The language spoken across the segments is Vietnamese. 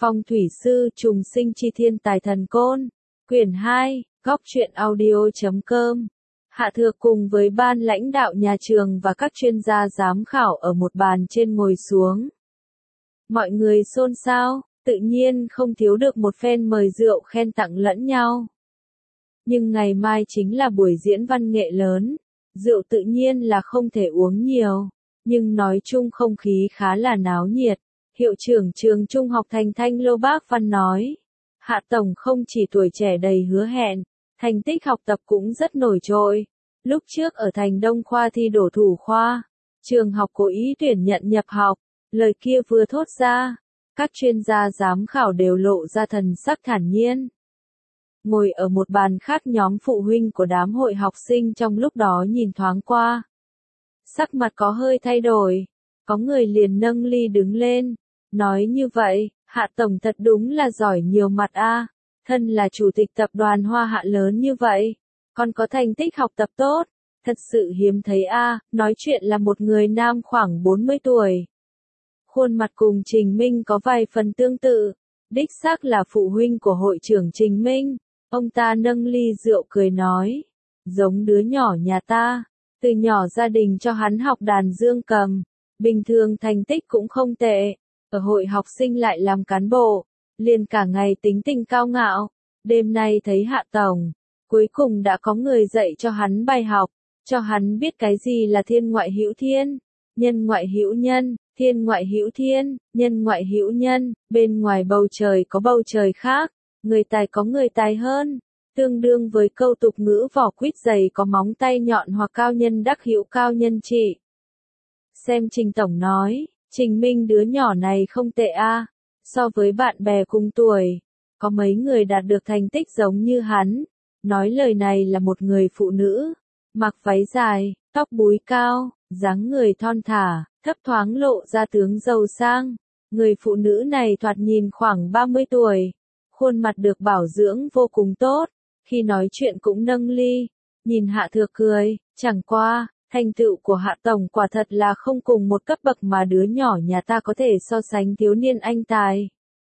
Phong thủy sư trùng sinh chi thiên tài thần côn. Quyển 2, góc truyện audio.com. Hạ Thược cùng với ban lãnh đạo nhà trường và các chuyên gia giám khảo ở một bàn trên ngồi xuống. Mọi người xôn xao, tự nhiên không thiếu được một phen mời rượu khen tặng lẫn nhau. Nhưng ngày mai chính là buổi diễn văn nghệ lớn, rượu tự nhiên là không thể uống nhiều, nhưng nói chung không khí khá là náo nhiệt. Hiệu trưởng trường trung học Thành Thanh Lô Bác Văn nói, Hạ Tổng không chỉ tuổi trẻ đầy hứa hẹn, thành tích học tập cũng rất nổi trội. Lúc trước ở Thành Đông khoa thi đỗ thủ khoa, trường học cố ý tuyển nhận nhập học, lời kia vừa thốt ra, các chuyên gia giám khảo đều lộ ra thần sắc thản nhiên. Ngồi ở một bàn khác, nhóm phụ huynh của đám hội học sinh trong lúc đó nhìn thoáng qua. Sắc mặt có hơi thay đổi, có người liền nâng ly đứng lên, nói như vậy, Hạ Tổng thật đúng là giỏi nhiều mặt a. Thân là chủ tịch tập đoàn Hoa Hạ lớn như vậy, còn có thành tích học tập tốt, thật sự hiếm thấy a. Nói chuyện là một người nam khoảng 40 tuổi. Khuôn mặt cùng Trình Minh có vài phần tương tự, đích xác là phụ huynh của hội trưởng Trình Minh. Ông ta nâng ly rượu cười nói, giống đứa nhỏ nhà ta, từ nhỏ gia đình cho hắn học đàn dương cầm, bình thường thành tích cũng không tệ, ở hội học sinh lại làm cán bộ, liền cả ngày tính tình cao ngạo. Đêm nay thấy Hạ Tổng, cuối cùng đã có người dạy cho hắn bài học, cho hắn biết cái gì là thiên ngoại hữu thiên, nhân ngoại hữu nhân, thiên ngoại hữu thiên, nhân ngoại hữu nhân, bên ngoài bầu trời có bầu trời khác, người tài có người tài hơn, tương đương với câu tục ngữ vỏ quýt dày có móng tay nhọn hoặc cao nhân đắc hữu cao nhân trị. Xem Trình Tổng nói, Trình Minh đứa nhỏ này không tệ a, so với bạn bè cùng tuổi, có mấy người đạt được thành tích giống như hắn. Nói lời này là một người phụ nữ, mặc váy dài, tóc búi cao, dáng người thon thả, thấp thoáng lộ ra tướng giàu sang. Người phụ nữ này thoạt nhìn khoảng 30 tuổi, khuôn mặt được bảo dưỡng vô cùng tốt, khi nói chuyện cũng nâng ly, nhìn Hạ Thược cười, chẳng qua, thành tựu của Hạ Tổng quả thật là không cùng một cấp bậc mà đứa nhỏ nhà ta có thể so sánh thiếu niên anh tài.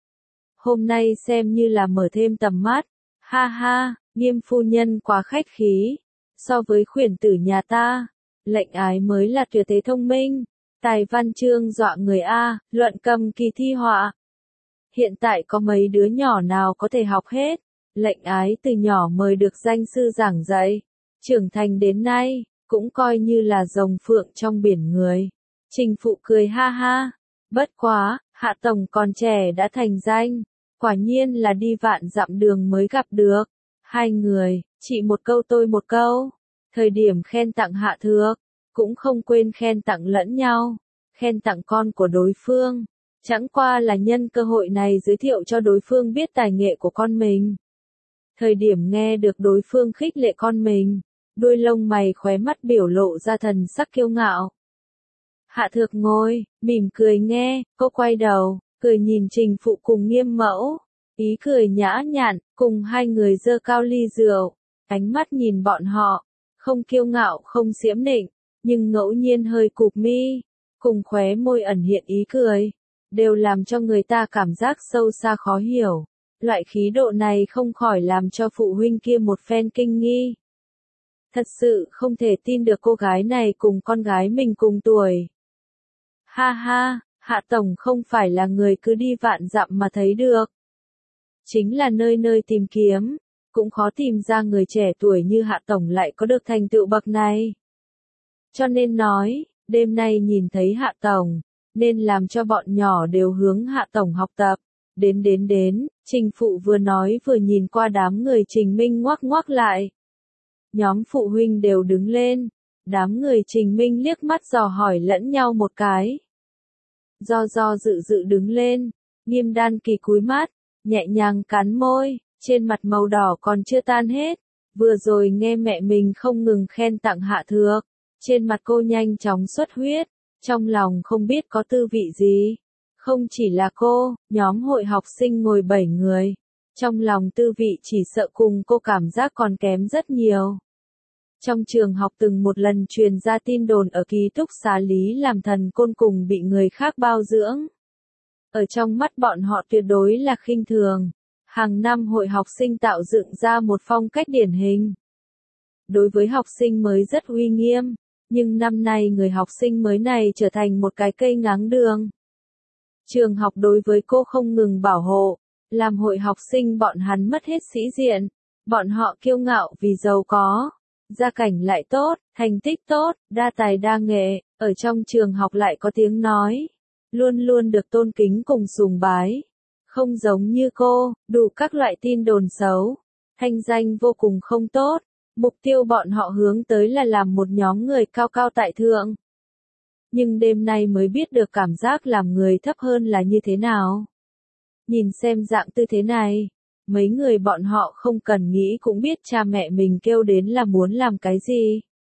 Hôm nay xem như là mở thêm tầm mắt, ha ha, Nghiêm phu nhân quá khách khí, so với khuyển tử nhà ta, lệnh ái mới là tuyệt thế thông minh, tài văn chương dọa người a, luận cầm kỳ thi họa. Hiện tại có mấy đứa nhỏ nào có thể học hết, lệnh ái từ nhỏ mời được danh sư giảng dạy, trưởng thành đến nay, cũng coi như là rồng phượng trong biển người. Trình Phụ cười ha ha, bất quá, Hạ Tổng còn trẻ đã thành danh, quả nhiên là đi vạn dặm đường mới gặp được. Hai người, chị một câu tôi một câu, thời điểm khen tặng Hạ Thược, cũng không quên khen tặng lẫn nhau, khen tặng con của đối phương, chẳng qua là nhân cơ hội này giới thiệu cho đối phương biết tài nghệ của con mình. Thời điểm nghe được đối phương khích lệ con mình, đuôi lông mày khóe mắt biểu lộ ra thần sắc kiêu ngạo. Hạ Thược ngồi, mỉm cười nghe, cô quay đầu, cười nhìn Trình Phụ cùng Nghiêm Mẫu, ý cười nhã nhặn, cùng hai người giơ cao ly rượu, ánh mắt nhìn bọn họ, không kiêu ngạo không xiễm nịnh, nhưng ngẫu nhiên hơi cụp mi, cùng khóe môi ẩn hiện ý cười, đều làm cho người ta cảm giác sâu xa khó hiểu. Loại khí độ này không khỏi làm cho phụ huynh kia một phen kinh nghi. Thật sự không thể tin được cô gái này cùng con gái mình cùng tuổi. Ha ha, Hạ Tổng không phải là người cứ đi vạn dặm mà thấy được. Chính là nơi nơi tìm kiếm, cũng khó tìm ra người trẻ tuổi như Hạ Tổng lại có được thành tựu bậc này. Cho nên nói, đêm nay nhìn thấy Hạ Tổng, nên làm cho bọn nhỏ đều hướng Hạ Tổng học tập. Đến, Trình Phụ vừa nói vừa nhìn qua đám người Trình Minh ngoắc ngoắc lại. Nhóm phụ huynh đều đứng lên, đám người Trình Minh liếc mắt dò hỏi lẫn nhau một cái. Do dự đứng lên, Nghiêm Đan Kỳ cúi mắt, nhẹ nhàng cắn môi, trên mặt màu đỏ còn chưa tan hết. Vừa rồi nghe mẹ mình không ngừng khen tặng Hạ Thược, trên mặt cô nhanh chóng xuất huyết, trong lòng không biết có tư vị gì. Không chỉ là cô, nhóm hội học sinh ngồi 7 người, trong lòng tư vị chỉ sợ cùng cô cảm giác còn kém rất nhiều. Trong trường học từng một lần truyền ra tin đồn ở ký túc xá Lý làm thần côn cùng bị người khác bao dưỡng. ở trong mắt bọn họ tuyệt đối là khinh thường. Hàng năm hội học sinh tạo dựng ra một phong cách điển hình. Đối với học sinh mới rất uy nghiêm, nhưng năm nay người học sinh mới này trở thành một cái cây ngáng đường. Trường học đối với cô không ngừng bảo hộ, làm hội học sinh bọn hắn mất hết sĩ diện. Bọn họ kiêu ngạo vì giàu có, gia cảnh lại tốt, thành tích tốt, đa tài đa nghệ, ở trong trường học lại có tiếng nói, luôn luôn được tôn kính cùng sùng bái. Không giống như cô, đủ các loại tin đồn xấu, thanh danh vô cùng không tốt. Mục tiêu bọn họ hướng tới là làm một nhóm người cao cao tại thượng. Nhưng đêm nay mới biết được cảm giác làm người thấp hơn là như thế nào. Nhìn xem dạng tư thế này, mấy người bọn họ không cần nghĩ cũng biết cha mẹ mình kêu đến là muốn làm cái gì.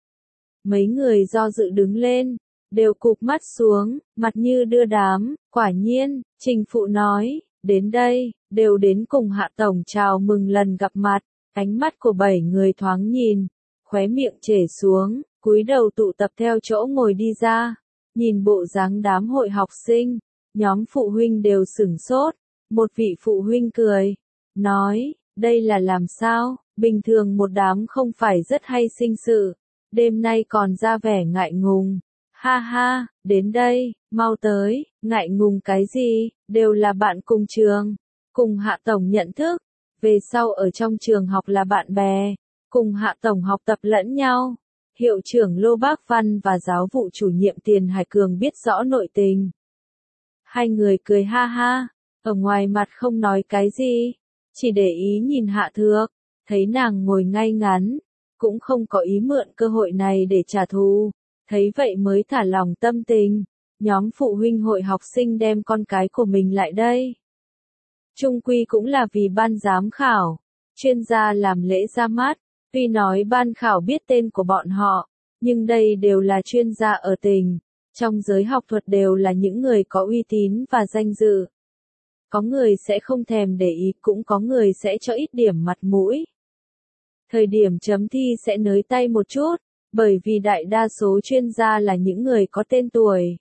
Mấy người do dự đứng lên, đều cụp mắt xuống, mặt như đưa đám. Quả nhiên, Trình Phụ nói, đến đây, đều đến cùng Hạ Tổng chào mừng lần gặp mặt. Ánh mắt của 7 người thoáng nhìn, khóe miệng trể xuống, cúi đầu tụ tập theo chỗ ngồi đi ra. Nhìn bộ dáng đám hội học sinh, nhóm phụ huynh đều sửng sốt. Một vị phụ huynh cười, nói, đây là làm sao, bình thường một đám không phải rất hay sinh sự, đêm nay còn ra vẻ ngại ngùng. Ha ha, đến đây, mau tới, ngại ngùng cái gì, đều là bạn cùng trường, cùng Hạ Tổng nhận thức, về sau ở trong trường học là bạn bè, cùng Hạ Tổng học tập lẫn nhau. Hiệu trưởng Lô Bác Văn và giáo vụ chủ nhiệm Tiền Hải Cường biết rõ nội tình. Hai người cười ha ha, ở ngoài mặt không nói cái gì, chỉ để ý nhìn Hạ Thược, thấy nàng ngồi ngay ngắn, cũng không có ý mượn cơ hội này để trả thù, thấy vậy mới thả lòng tâm tình. Nhóm phụ huynh hội học sinh đem con cái của mình lại đây. Chung quy cũng là vì ban giám khảo, chuyên gia làm lễ ra mắt. Tuy nói ban khảo biết tên của bọn họ, nhưng đây đều là chuyên gia ở tỉnh, trong giới học thuật đều là những người có uy tín và danh dự. Có người sẽ không thèm để ý, cũng có người sẽ cho ít điểm mặt mũi. Thời điểm chấm thi sẽ nới tay một chút, bởi vì đại đa số chuyên gia là những người có tên tuổi.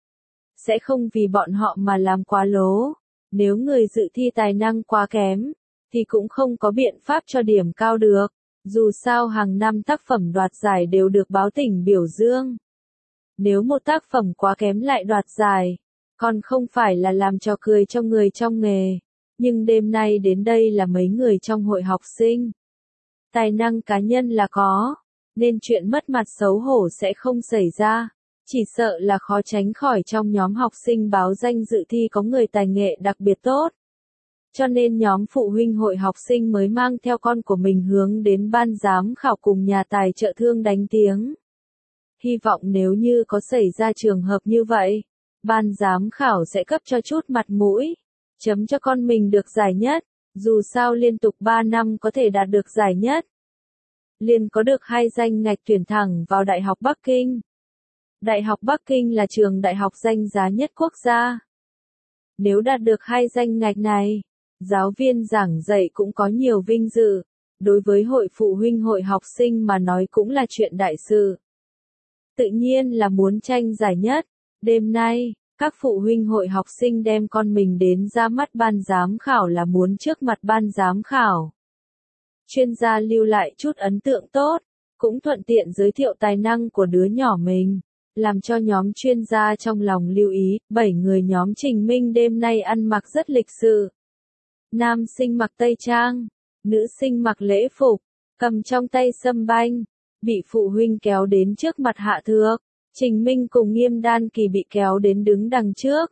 Sẽ không vì bọn họ mà làm quá lố. Nếu người dự thi tài năng quá kém, thì cũng không có biện pháp cho điểm cao được. Dù sao hàng năm tác phẩm đoạt giải đều được báo tỉnh biểu dương. Nếu một tác phẩm quá kém lại đoạt giải, còn không phải là làm trò cười cho người trong nghề. Nhưng đêm nay đến đây là mấy người trong hội học sinh. Tài năng cá nhân là có, nên chuyện mất mặt xấu hổ sẽ không xảy ra. Chỉ sợ là khó tránh khỏi trong nhóm học sinh báo danh dự thi có người tài nghệ đặc biệt tốt. Cho nên nhóm phụ huynh hội học sinh mới mang theo con của mình hướng đến ban giám khảo cùng nhà tài trợ thương đánh tiếng. Hy vọng nếu như có xảy ra trường hợp như vậy, ban giám khảo sẽ cấp cho chút mặt mũi, chấm cho con mình được giải nhất, dù sao liên tục 3 năm có thể đạt được giải nhất. Liền có được 2 danh ngạch tuyển thẳng vào Đại học Bắc Kinh. Đại học Bắc Kinh là trường đại học danh giá nhất quốc gia. Nếu đạt được 2 danh ngạch này, giáo viên giảng dạy cũng có nhiều vinh dự, đối với hội phụ huynh hội học sinh mà nói cũng là chuyện đại sự. Tự nhiên là muốn tranh giải nhất. Đêm nay, các phụ huynh hội học sinh đem con mình đến ra mắt ban giám khảo là muốn trước mặt ban giám khảo. Chuyên gia lưu lại chút ấn tượng tốt, cũng thuận tiện giới thiệu tài năng của đứa nhỏ mình, làm cho nhóm chuyên gia trong lòng lưu ý. 7 người nhóm Trình Minh đêm nay ăn mặc rất lịch sự. Nam sinh mặc tây trang, nữ sinh mặc lễ phục, cầm trong tay sâm banh, bị phụ huynh kéo đến trước mặt Hạ Thược. Trình Minh cùng Nghiêm Đan Kỳ bị kéo đến đứng đằng trước.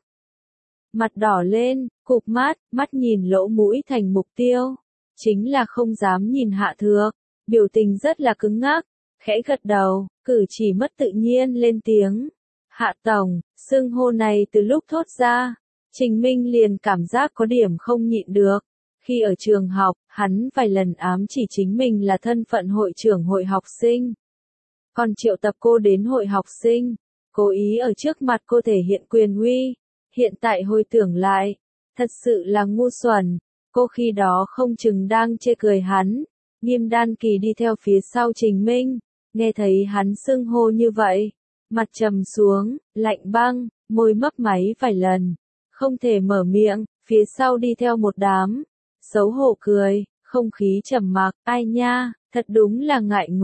Mặt đỏ lên, cụp mắt nhìn lỗ mũi thành mục tiêu. Chính là không dám nhìn Hạ Thược, biểu tình rất là cứng ngắc, khẽ gật đầu, cử chỉ mất tự nhiên lên tiếng. Hạ Tổng, xưng hô này từ lúc thốt ra, Trình Minh liền cảm giác có điểm không nhịn được. Khi ở trường học, hắn vài lần ám chỉ chính mình là thân phận hội trưởng hội học sinh. Còn triệu tập cô đến hội học sinh, cố ý ở trước mặt cô thể hiện quyền uy. Hiện tại hồi tưởng lại, thật sự là ngu xuẩn. Cô khi đó không chừng đang chê cười hắn. Nghiêm Đan Kỳ đi theo phía sau Trình Minh, nghe thấy hắn xưng hô như vậy, mặt trầm xuống, lạnh băng, môi mấp máy vài lần, không thể mở miệng, phía sau đi theo một đám. Xấu hổ cười, không khí trầm mặc, ai nha, thật đúng là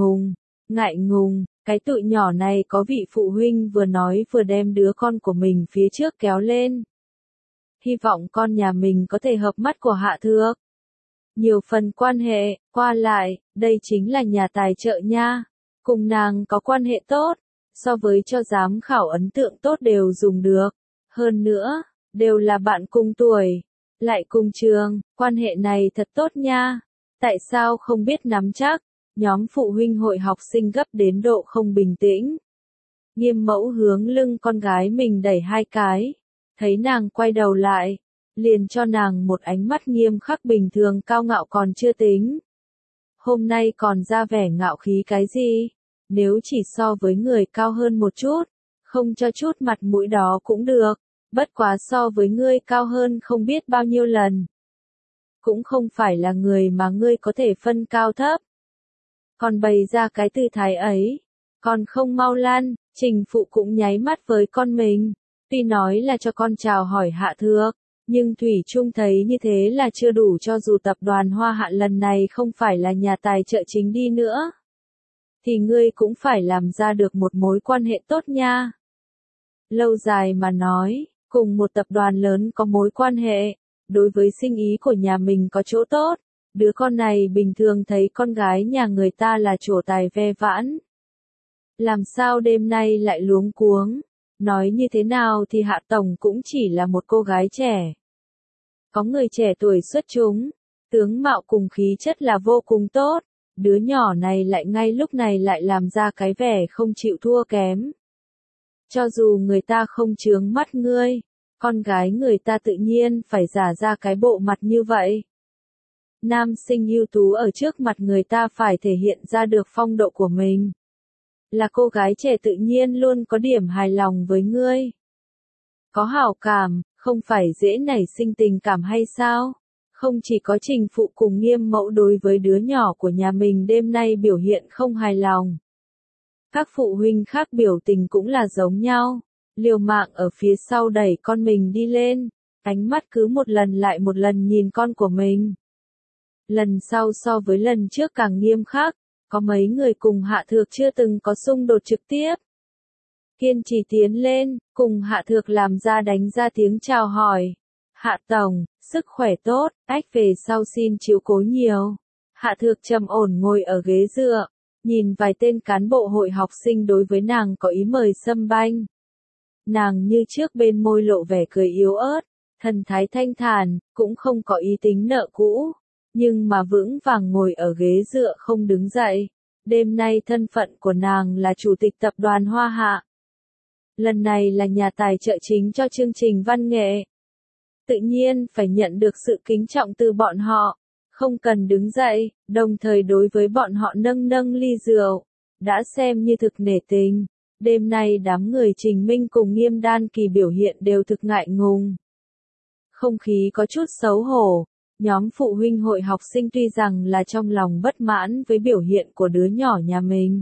ngại ngùng, cái tụi nhỏ này có vị phụ huynh vừa nói vừa đem đứa con của mình phía trước kéo lên. Hy vọng con nhà mình có thể hợp mắt của Hạ Thược. Nhiều phần quan hệ, qua lại, đây chính là nhà tài trợ nha. Cùng nàng có quan hệ tốt, so với cho giám khảo ấn tượng tốt đều dùng được. Hơn nữa, đều là bạn cùng tuổi, lại cùng trường, quan hệ này thật tốt nha. Tại sao không biết nắm chắc? Nhóm phụ huynh hội học sinh gấp đến độ không bình tĩnh. Nghiêm mẫu hướng lưng con gái mình đẩy hai cái. Thấy nàng quay đầu lại, liền cho nàng một ánh mắt nghiêm khắc bình thường cao ngạo còn chưa tính. Hôm nay còn ra vẻ ngạo khí cái gì? Nếu chỉ so với người cao hơn một chút, không cho chút mặt mũi đó cũng được. Bất quá so với ngươi cao hơn không biết bao nhiêu lần. Cũng không phải là người mà ngươi có thể phân cao thấp. Còn bày ra cái tư thái ấy. Còn không mau lăn, Trình Phụ cũng nháy mắt với con mình. Tuy nói là cho con chào hỏi Hạ Thược, nhưng Thủy Chung thấy như thế là chưa đủ cho dù tập đoàn Hoa Hạ lần này không phải là nhà tài trợ chính đi nữa. Thì ngươi cũng phải làm ra được một mối quan hệ tốt nha. Lâu dài mà nói, cùng một tập đoàn lớn có mối quan hệ, đối với sinh ý của nhà mình có chỗ tốt. Đứa con này bình thường thấy con gái nhà người ta là trổ tài ve vãn. Làm sao đêm nay lại luống cuống? Nói như thế nào thì Hạ Tổng cũng chỉ là một cô gái trẻ. Có người trẻ tuổi xuất chúng, tướng mạo cùng khí chất là vô cùng tốt. Đứa nhỏ này lại ngay lúc này lại làm ra cái vẻ không chịu thua kém. Cho dù người ta không chướng mắt ngươi, con gái người ta tự nhiên phải giả ra cái bộ mặt như vậy. Nam sinh ưu tú ở trước mặt người ta phải thể hiện ra được phong độ của mình. Là cô gái trẻ tự nhiên luôn có điểm hài lòng với ngươi. Có hảo cảm, không phải dễ nảy sinh tình cảm hay sao? Không chỉ có Trình Phụ cùng Nghiêm Mẫu đối với đứa nhỏ của nhà mình đêm nay biểu hiện không hài lòng. Các phụ huynh khác biểu tình cũng là giống nhau. Liều mạng ở phía sau đẩy con mình đi lên. Ánh mắt cứ một lần lại một lần nhìn con của mình. Lần sau so với lần trước càng nghiêm khắc. Có mấy người cùng Hạ Thược chưa từng có xung đột trực tiếp. Kiên trì tiến lên, cùng Hạ Thược làm ra đánh ra tiếng chào hỏi. Hạ Tổng, sức khỏe tốt, ách về sau xin chiếu cố nhiều. Hạ Thược trầm ổn ngồi ở ghế dựa, nhìn vài tên cán bộ hội học sinh đối với nàng có ý mời xâm banh. Nàng như trước bên môi lộ vẻ cười yếu ớt, thần thái thanh thản, cũng không có ý tính nợ cũ. Nhưng mà vững vàng ngồi ở ghế dựa không đứng dậy. Đêm nay thân phận của nàng là chủ tịch tập đoàn Hoa Hạ. Lần này là nhà tài trợ chính cho chương trình văn nghệ. Tự nhiên phải nhận được sự kính trọng từ bọn họ. Không cần đứng dậy, đồng thời đối với bọn họ nâng nâng ly rượu. Đã xem như thực nể tình. Đêm nay đám người Trình Minh cùng Nghiêm Đan Kỳ biểu hiện đều thực ngại ngùng. Không khí có chút xấu hổ. Nhóm phụ huynh hội học sinh tuy rằng là trong lòng bất mãn với biểu hiện của đứa nhỏ nhà mình.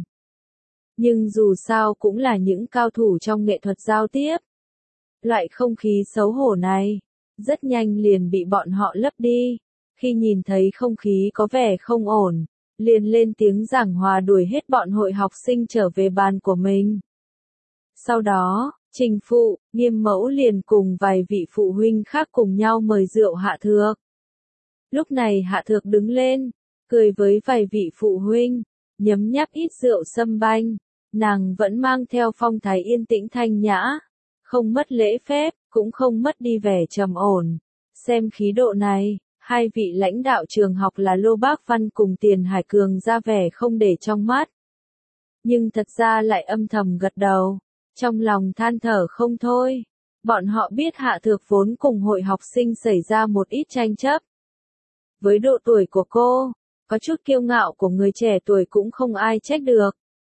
Nhưng dù sao cũng là những cao thủ trong nghệ thuật giao tiếp. Loại không khí xấu hổ này, rất nhanh liền bị bọn họ lấp đi. Khi nhìn thấy không khí có vẻ không ổn, liền lên tiếng giảng hòa đuổi hết bọn hội học sinh trở về bàn của mình. Sau đó, Trình Phụ, Nghiêm Mẫu liền cùng vài vị phụ huynh khác cùng nhau mời rượu Hạ Thược. Lúc này Hạ Thược đứng lên, cười với vài vị phụ huynh, nhấm nháp ít rượu sâm banh, nàng vẫn mang theo phong thái yên tĩnh thanh nhã, không mất lễ phép, cũng không mất đi vẻ trầm ổn. Xem khí độ này, hai vị lãnh đạo trường học là Lô Bác Văn cùng Tiền Hải Cường ra vẻ không để trong mắt. Nhưng thật ra lại âm thầm gật đầu, trong lòng than thở không thôi. Bọn họ biết Hạ Thược vốn cùng hội học sinh xảy ra một ít tranh chấp. Với độ tuổi của cô, có chút kiêu ngạo của người trẻ tuổi cũng không ai trách được.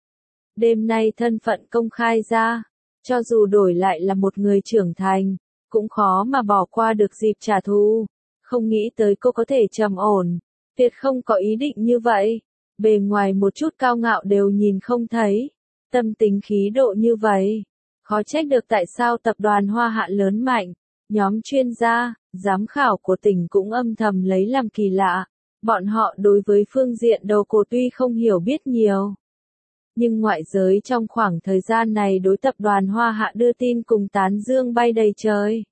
Đêm nay thân phận công khai ra, cho dù đổi lại là một người trưởng thành, cũng khó mà bỏ qua được dịp trả thù. Không nghĩ tới cô có thể trầm ổn, tuyệt không có ý định như vậy. Bề ngoài một chút cao ngạo đều nhìn không thấy, tâm tính khí độ như vậy. Khó trách được tại sao tập đoàn Hoa Hạ lớn mạnh, Nhóm chuyên gia, giám khảo của tỉnh cũng âm thầm lấy làm kỳ lạ. Bọn họ đối với phương diện đầu cổ tuy không hiểu biết nhiều. Nhưng ngoại giới trong khoảng thời gian này đối tập đoàn Hoa Hạ đưa tin cùng tán dương bay đầy trời.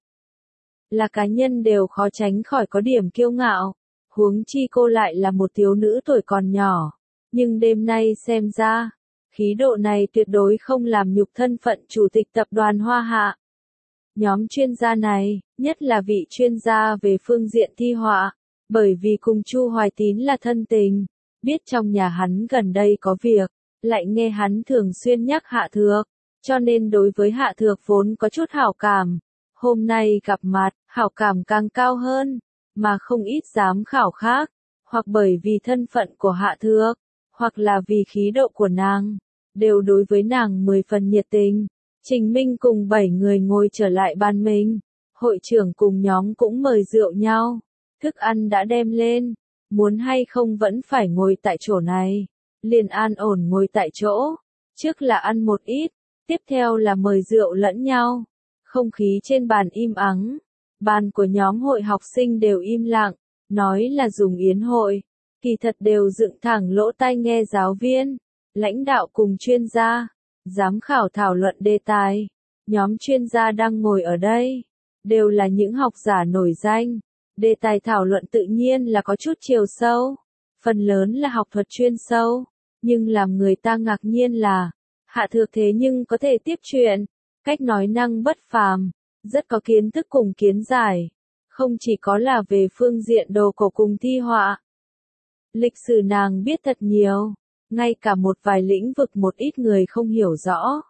Là cá nhân đều khó tránh khỏi có điểm kiêu ngạo. Huống chi cô lại là một thiếu nữ tuổi còn nhỏ. Nhưng đêm nay xem ra, khí độ này tuyệt đối không làm nhục thân phận chủ tịch tập đoàn Hoa Hạ. Nhóm chuyên gia này, nhất là vị chuyên gia về phương diện thi họa, bởi vì cùng Chu Hoài Tín là thân tình, biết trong nhà hắn gần đây có việc, lại nghe hắn thường xuyên nhắc Hạ Thược, cho nên đối với Hạ Thược vốn có chút hảo cảm. Hôm nay gặp mặt, hảo cảm càng cao hơn, mà không ít giám khảo khác, hoặc bởi vì thân phận của Hạ Thược, hoặc là vì khí độ của nàng, đều đối với nàng 10 phần nhiệt tình. Trình Minh cùng 7 người ngồi trở lại bàn mình, hội trưởng cùng nhóm cũng mời rượu nhau, thức ăn đã đem lên, muốn hay không vẫn phải ngồi tại chỗ này, liền an ổn ngồi tại chỗ, trước là ăn một ít, tiếp theo là mời rượu lẫn nhau, không khí trên bàn im ắng, bàn của nhóm hội học sinh đều im lặng, nói là dùng yến hội, kỳ thật đều dựng thẳng lỗ tai nghe giáo viên, lãnh đạo cùng chuyên gia. Giám khảo thảo luận đề tài, nhóm chuyên gia đang ngồi ở đây, đều là những học giả nổi danh, đề tài thảo luận tự nhiên là có chút chiều sâu, phần lớn là học thuật chuyên sâu, nhưng làm người ta ngạc nhiên là, Hạ Thược thế nhưng có thể tiếp chuyện, cách nói năng bất phàm, rất có kiến thức cùng kiến giải, không chỉ có là về phương diện đồ cổ cùng thi họa. Lịch sử nàng biết thật nhiều. Ngay cả một vài lĩnh vực một ít người không hiểu rõ.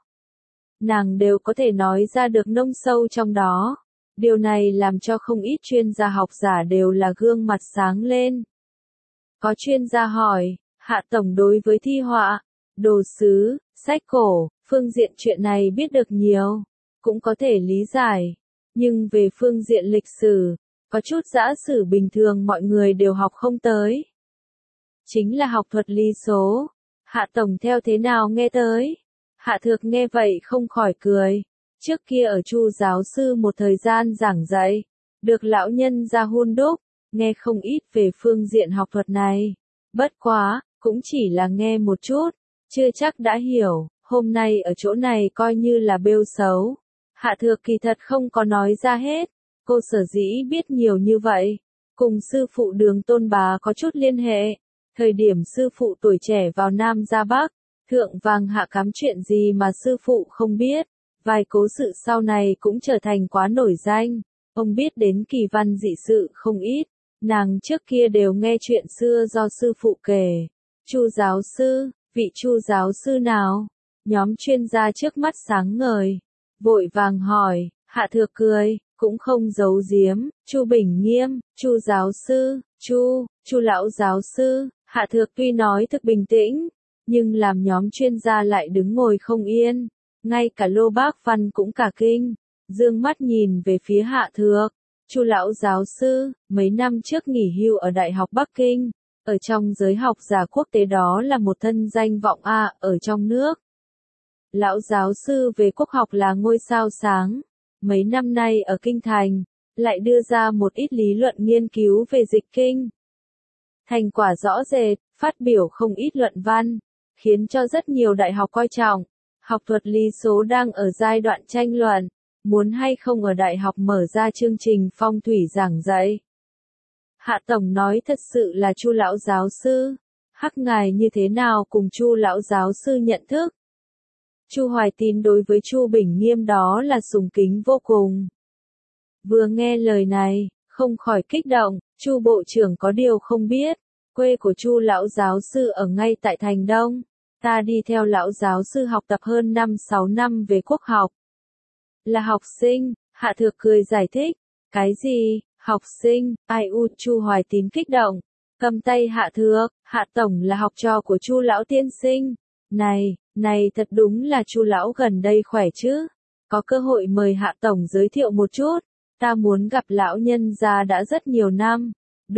Nàng đều có thể nói ra được nông sâu trong đó. Điều này làm cho không ít chuyên gia học giả đều là gương mặt sáng lên. Có chuyên gia hỏi, Hạ Tổng đối với thi họa, đồ sứ, sách cổ, phương diện chuyện này biết được nhiều, cũng có thể lý giải. Nhưng về phương diện lịch sử, có chút giả sử bình thường mọi người đều học không tới. Chính là học thuật lý số. Hạ Tổng theo thế nào nghe tới? Hạ Thược nghe vậy không khỏi cười. Trước kia ở Chu giáo sư một thời gian giảng dạy, được lão nhân ra hun đúc, nghe không ít về phương diện học thuật này. Bất quá, cũng chỉ là nghe một chút, chưa chắc đã hiểu, hôm nay ở chỗ này coi như là bêu xấu. Hạ Thược kỳ thật không có nói ra hết, cô sở dĩ biết nhiều như vậy, cùng sư phụ Đường Tôn Bá có chút liên hệ. Thời điểm sư phụ tuổi trẻ vào Nam ra Bắc, thượng vàng hạ cám chuyện gì mà sư phụ không biết, vài cố sự sau này cũng trở thành quá nổi danh, ông biết đến kỳ văn dị sự không ít, nàng trước kia đều nghe chuyện xưa do sư phụ kể. Chu giáo sư, vị Chu giáo sư nào? Nhóm chuyên gia trước mắt sáng ngời, vội vàng hỏi, Hạ Thược cười, cũng không giấu giếm, Chu Bình Nghiêm, Chu giáo sư, Chu lão giáo sư. Hạ Thược tuy nói thực bình tĩnh, nhưng làm nhóm chuyên gia lại đứng ngồi không yên, ngay cả Lô Bác Văn cũng cả kinh, dương mắt nhìn về phía Hạ Thược. Chu lão giáo sư, mấy năm trước nghỉ hưu ở Đại học Bắc Kinh, ở trong giới học giả quốc tế đó là một thân danh vọng ở trong nước. Lão giáo sư về quốc học là ngôi sao sáng, mấy năm nay ở Kinh Thành, lại đưa ra một ít lý luận nghiên cứu về dịch kinh. Thành quả rõ rệt, phát biểu không ít luận văn, khiến cho rất nhiều đại học coi trọng. Học thuật lý số đang ở giai đoạn tranh luận, muốn hay không ở đại học mở ra chương trình phong thủy giảng dạy. Hạ Tổng nói thật sự là Chu lão giáo sư, hắc ngài như thế nào cùng Chu lão giáo sư nhận thức? Chu Hoài Tín đối với Chu Bình Nghiêm đó là sùng kính vô cùng. Vừa nghe lời này, không khỏi kích động, Chu bộ trưởng có điều không biết, quê của Chu lão giáo sư ở ngay tại thành Đông, ta đi theo lão giáo sư học tập hơn 5-6 năm về quốc học. Là học sinh, Hạ Thược cười giải thích, cái gì, học sinh, Chu Hoài Tín kích động, cầm tay Hạ Thược, Hạ Tổng là học trò của Chu lão tiên sinh, này thật đúng là Chu lão gần đây khỏe chứ, có cơ hội mời Hạ Tổng giới thiệu một chút. Ta muốn gặp lão nhân gia đã rất nhiều năm.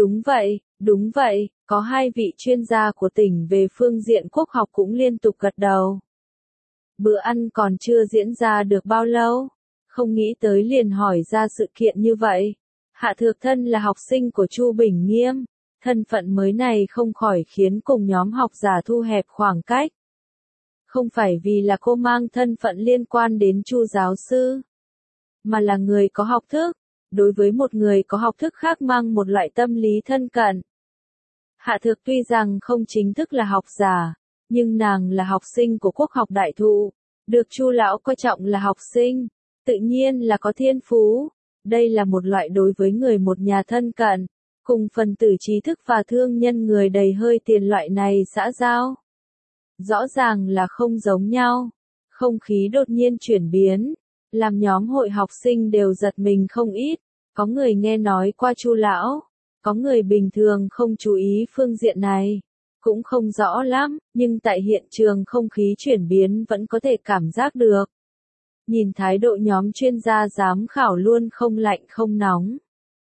Đúng vậy, có hai vị chuyên gia của tỉnh về phương diện quốc học cũng liên tục gật đầu. Bữa ăn còn chưa diễn ra được bao lâu, Không nghĩ tới liền hỏi ra sự kiện như vậy. Hạ Thược thân là học sinh của Chu Bình Nghiêm, thân phận mới này không khỏi khiến cùng nhóm học giả thu hẹp khoảng cách. Không phải vì là cô mang thân phận liên quan đến Chu giáo sư, mà là người có học thức, đối với một người có học thức khác mang một loại tâm lý thân cận. Hạ Thược tuy rằng không chính thức là học giả, nhưng nàng là học sinh của Quốc học đại thụ, được Chu lão coi trọng là học sinh, tự nhiên là có thiên phú. Đây là một loại đối với người một nhà thân cận, cùng phần tử trí thức và thương nhân người đầy hơi tiền loại này xã giao. Rõ ràng là không giống nhau. Không khí đột nhiên chuyển biến, làm nhóm hội học sinh đều giật mình không ít. Có người nghe nói qua Chu lão, có người bình thường không chú ý phương diện này, cũng không rõ lắm, nhưng tại hiện trường không khí chuyển biến vẫn có thể cảm giác được. Nhìn thái độ nhóm chuyên gia giám khảo luôn không lạnh không nóng.